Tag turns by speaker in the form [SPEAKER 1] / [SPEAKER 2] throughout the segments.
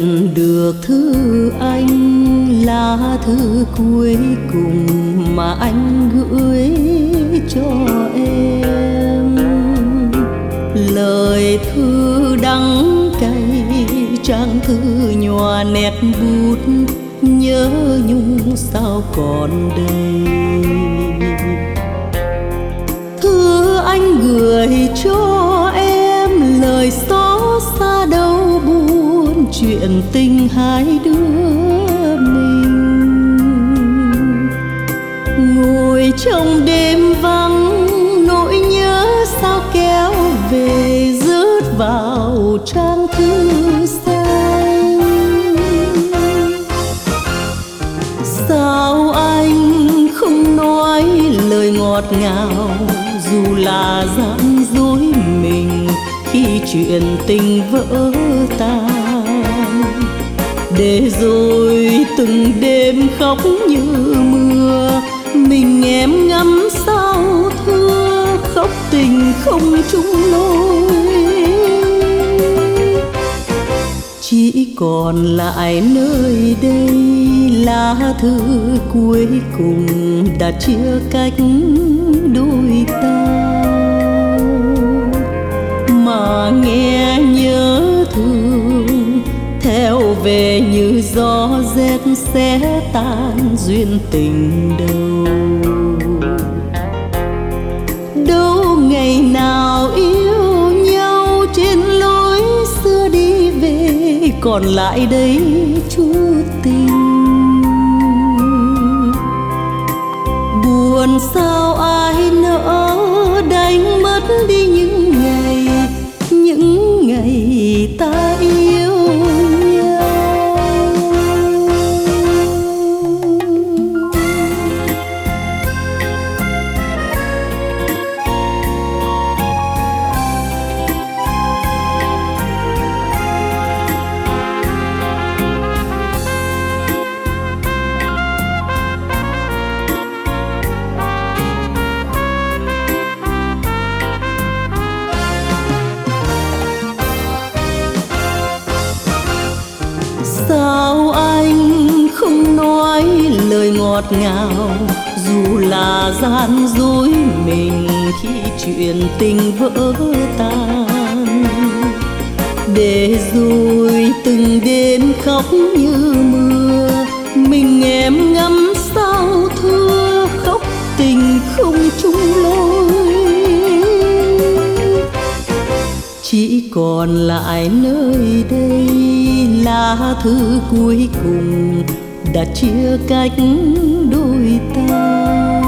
[SPEAKER 1] nhận được thư anh, lá thư cuối cùng mà anh gửi cho em. Lời thư đắng cay, trang thư nhòa nét bút, nhớ nhung sao còn đây. Thư anh gửi cho em, lời xót xa đau buồn, chuyện tình hai đứa mình. Ngồi trong đêm vắng, nỗi nhớ sao kéo về, rớt vào trang thư xanh. Sao anh không nói lời ngọt ngào, dù là gian dối mình khi chuyện tình vỡ tan, để rồi từng đêm khóc như mưa, mình em ngắm sao thưa, khóc tình không chung lối. Chỉ còn lại nơi đây lá thư cuối cùng đã chia cách đôi ta, mà nghe nhớ thương theo về như gió rét sẽ tan duyên tình đâu. Đâu ngày nào yêu nhau trên lối xưa đi về, còn lại đây chút tình. Buồn sao ai nỡ đánh mất đi những ngày ta yêu nhau. Sao anh không nói lời ngọt ngào, dù là gian dối mình khi chuyện tình vỡ tan, để rồi từng đêm khóc như mưa, mình em ngắm sao thưa, khóc tình không chung lối. Chỉ còn lại nơi đây lá thư cuối cùng đã chia cách đôi ta,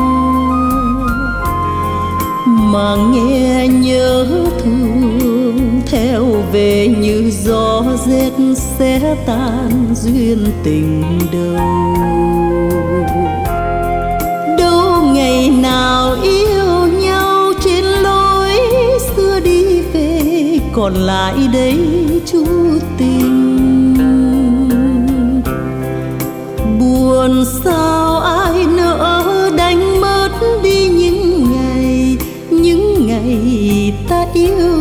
[SPEAKER 1] mà nghe nhớ thương theo về như gió rét sẽ tan duyên tình đâu. Đâu ngày nào yêu nhau trên lối xưa đi về, còn lại đây chút tình. Buồn sao ai nỡ đánh mất đi những ngày ta yêu